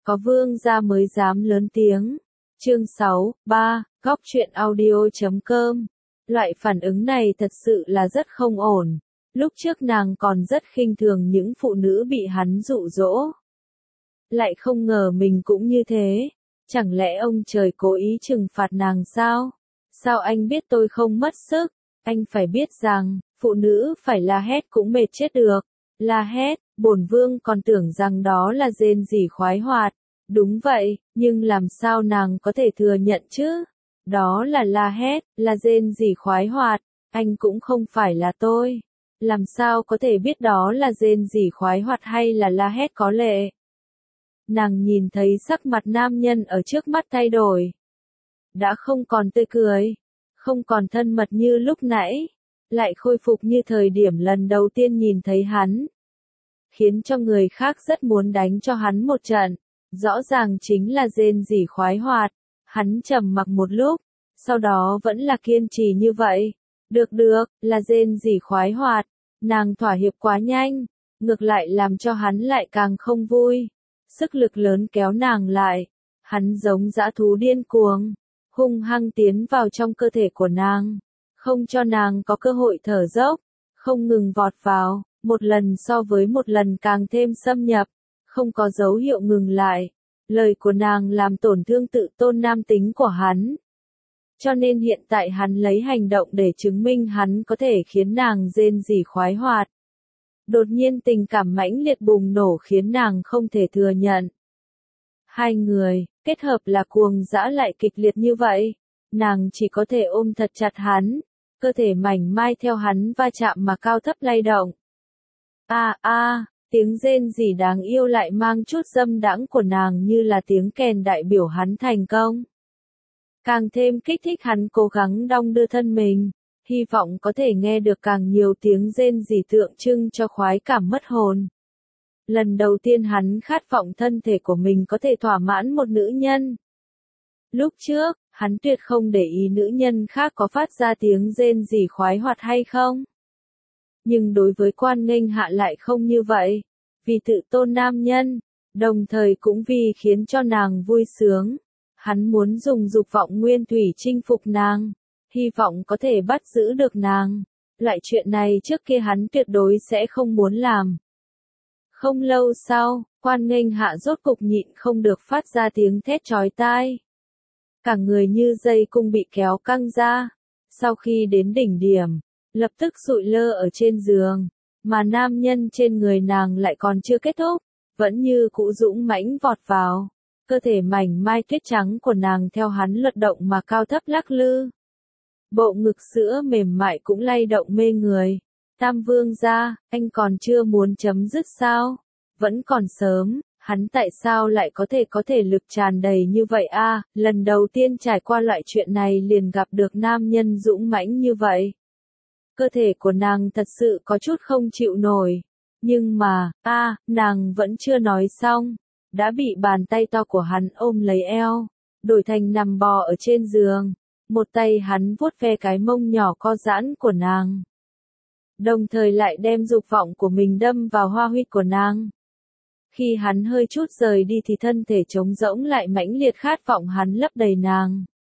có vương gia mới dám lớn tiếng. Chương 6, 3, góc truyện audio.com. Loại phản ứng này thật sự là rất không ổn. Lúc trước nàng còn rất khinh thường những phụ nữ bị hắn dụ dỗ. Lại không ngờ mình cũng như thế. Chẳng lẽ ông trời cố ý trừng phạt nàng sao? Sao anh biết tôi không mất sức? Anh phải biết rằng, phụ nữ phải la hét cũng mệt chết được. La hét, bổn vương còn tưởng rằng đó là rên rỉ khoái hoạt. Đúng vậy, nhưng làm sao nàng có thể thừa nhận chứ? Đó là la hét, là rên rỉ khoái hoạt, anh cũng không phải là tôi. Làm sao có thể biết đó là rên rỉ khoái hoạt hay là la hét có lệ? Nàng nhìn thấy sắc mặt nam nhân ở trước mắt thay đổi. Đã không còn tươi cười, không còn thân mật như lúc nãy, lại khôi phục như thời điểm lần đầu tiên nhìn thấy hắn. Khiến cho người khác rất muốn đánh cho hắn một trận. Rõ ràng chính là rên rỉ khoái hoạt. Hắn trầm mặc một lúc, sau đó vẫn là kiên trì như vậy. Được, là rên rỉ khoái hoạt. Nàng thỏa hiệp quá nhanh, ngược lại làm cho hắn lại càng không vui. Sức lực lớn kéo nàng lại, hắn giống dã thú điên cuồng, hung hăng tiến vào trong cơ thể của nàng, không cho nàng có cơ hội thở dốc, không ngừng vọt vào, một lần so với một lần càng thêm xâm nhập, không có dấu hiệu ngừng lại. Lời của nàng làm tổn thương tự tôn nam tính của hắn. Cho nên hiện tại hắn lấy hành động để chứng minh hắn có thể khiến nàng rên rỉ khoái hoạt. Đột nhiên tình cảm mãnh liệt bùng nổ khiến nàng không thể thừa nhận. Hai người, kết hợp là cuồng dã lại kịch liệt như vậy. Nàng chỉ có thể ôm thật chặt hắn, cơ thể mảnh mai theo hắn va chạm mà cao thấp lay động. Tiếng rên rỉ đáng yêu lại mang chút dâm đãng của nàng như là tiếng kèn đại biểu hắn thành công. Càng thêm kích thích hắn cố gắng đong đưa thân mình, hy vọng có thể nghe được càng nhiều tiếng rên rỉ tượng trưng cho khoái cảm mất hồn. Lần đầu tiên hắn khát vọng thân thể của mình có thể thỏa mãn một nữ nhân. Lúc trước, hắn tuyệt không để ý nữ nhân khác có phát ra tiếng rên rỉ khoái hoạt hay không. Nhưng đối với Quan Nghênh Hạ lại không như vậy, vì tự tôn nam nhân, đồng thời cũng vì khiến cho nàng vui sướng. Hắn muốn dùng dục vọng nguyên thủy chinh phục nàng, hy vọng có thể bắt giữ được nàng. Loại chuyện này trước kia hắn tuyệt đối sẽ không muốn làm. Không lâu sau, Quan Nghênh Hạ rốt cục nhịn không được phát ra tiếng thét chói tai. Cả người như dây cung bị kéo căng ra. Sau khi đến đỉnh điểm, lập tức sụi lơ ở trên giường, mà nam nhân trên người nàng lại còn chưa kết thúc, vẫn như cũ dũng mãnh vọt vào. Cơ thể mảnh mai tuyết trắng của nàng theo hắn luật động mà cao thấp lắc lư. Bộ ngực sữa mềm mại cũng lay động mê người. Tam vương gia, anh còn chưa muốn chấm dứt sao? Vẫn còn sớm, hắn tại sao lại có thể lực tràn đầy như vậy a? Lần đầu tiên trải qua loại chuyện này liền gặp được nam nhân dũng mãnh như vậy. Cơ thể của nàng thật sự có chút không chịu nổi. Nhưng mà, nàng vẫn chưa nói xong. Đã bị bàn tay to của hắn ôm lấy eo, đổi thành nằm bò ở trên giường. Một tay hắn vuốt ve cái mông nhỏ co giãn của nàng. Đồng thời lại đem dục vọng của mình đâm vào hoa huyệt của nàng. Khi hắn hơi chút rời đi thì thân thể trống rỗng lại mãnh liệt khát vọng hắn lấp đầy nàng.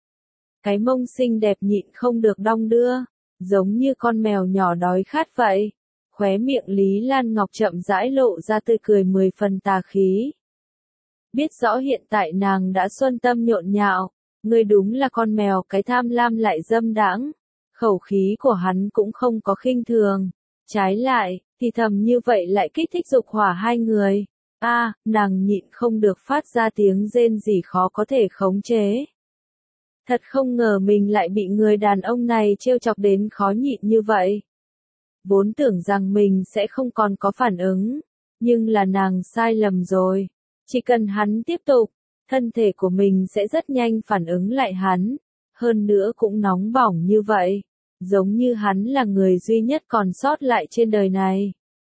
Cái mông xinh đẹp nhịn không được đong đưa, giống như con mèo nhỏ đói khát vậy. Khóe miệng Lý Lan Ngọc chậm rãi lộ ra tươi cười 10 phần tà khí. Biết rõ hiện tại nàng đã xuân tâm nhộn nhạo, ngươi đúng là con mèo cái tham lam lại dâm đãng. Khẩu khí của hắn cũng không có khinh thường, trái lại, thì thầm như vậy lại kích thích dục hỏa hai người. Nàng nhịn không được phát ra tiếng rên rỉ khó có thể khống chế. Thật không ngờ mình lại bị người đàn ông này trêu chọc đến khó nhịn như vậy. Vốn tưởng rằng mình sẽ không còn có phản ứng, nhưng là nàng sai lầm rồi. Chỉ cần hắn tiếp tục, thân thể của mình sẽ rất nhanh phản ứng lại hắn, hơn nữa cũng nóng bỏng như vậy, giống như hắn là người duy nhất còn sót lại trên đời này.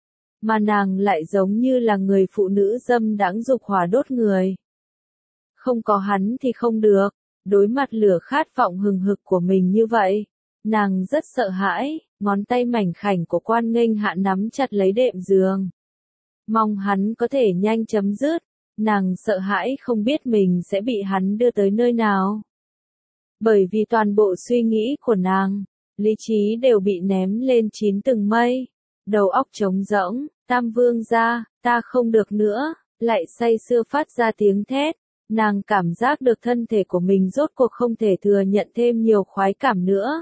Mà nàng lại giống như là người phụ nữ dâm đãng dục hỏa đốt người. Không có hắn thì không được, đối mặt lửa khát vọng hừng hực của mình như vậy, nàng rất sợ hãi, ngón tay mảnh khảnh của Quan Nghênh Hạ nắm chặt lấy đệm giường. Mong hắn có thể nhanh chấm dứt. Nàng sợ hãi không biết mình sẽ bị hắn đưa tới nơi nào. Bởi vì toàn bộ suy nghĩ của nàng, lý trí đều bị ném lên 9 tầng mây. Đầu óc trống rỗng, Tam Vương gia, ta không được nữa, lại say sưa phát ra tiếng thét. Nàng cảm giác được thân thể của mình rốt cuộc không thể thừa nhận thêm nhiều khoái cảm nữa.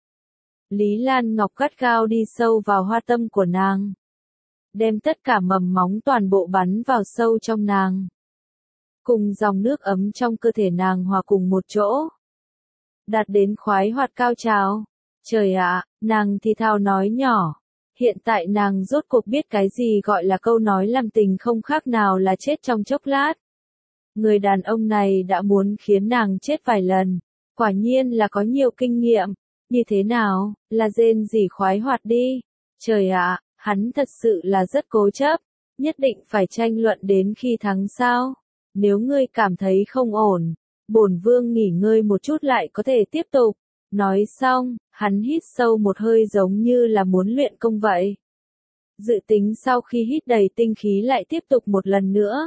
Lý Lan Ngọc gắt gao đi sâu vào hoa tâm của nàng. Đem tất cả mầm móng toàn bộ bắn vào sâu trong nàng. Cùng dòng nước ấm trong cơ thể nàng hòa cùng một chỗ. Đạt đến khoái hoạt cao trào. Trời ạ, nàng thì thào nói nhỏ. Hiện tại nàng rốt cuộc biết cái gì gọi là câu nói làm tình không khác nào là chết trong chốc lát. Người đàn ông này đã muốn khiến nàng chết vài lần. Quả nhiên là có nhiều kinh nghiệm. Như thế nào, là rên rỉ khoái hoạt đi. Trời ạ, hắn thật sự là rất cố chấp. Nhất định phải tranh luận đến khi thắng sao. Nếu ngươi cảm thấy không ổn, bổn vương nghỉ ngơi một chút lại có thể tiếp tục. Nói xong, hắn hít sâu một hơi giống như là muốn luyện công vậy. Dự tính sau khi hít đầy tinh khí lại tiếp tục một lần nữa.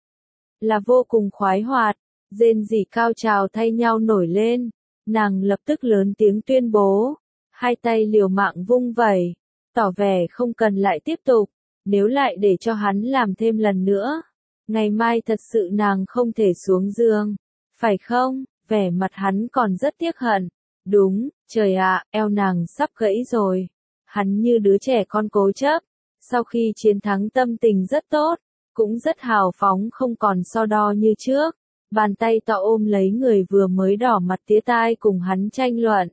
Là vô cùng khoái hoạt, rên rỉ cao trào thay nhau nổi lên. Nàng lập tức lớn tiếng tuyên bố, hai tay liều mạng vung vẩy, tỏ vẻ không cần lại tiếp tục, nếu lại để cho hắn làm thêm lần nữa. Ngày mai thật sự nàng không thể xuống giường, phải không? Vẻ mặt hắn còn rất tiếc hận. Đúng, trời ạ, eo nàng sắp gãy rồi. Hắn như đứa trẻ con cố chấp. Sau khi chiến thắng tâm tình rất tốt, cũng rất hào phóng không còn so đo như trước. Bàn tay to ôm lấy người vừa mới đỏ mặt tía tai cùng hắn tranh luận.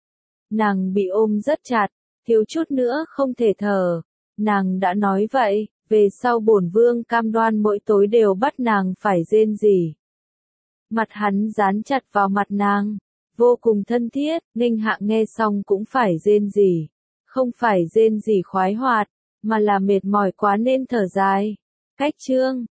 Nàng bị ôm rất chặt, thiếu chút nữa không thể thở. Nàng đã nói vậy, về sau bổn vương cam đoan mỗi tối đều bắt nàng phải rên rỉ. Mặt hắn dán chặt vào mặt nàng, vô cùng thân thiết, Ninh Hạ nghe xong cũng phải rên rỉ. Không phải rên rỉ khoái hoạt, mà là mệt mỏi quá nên thở dài. Cách chương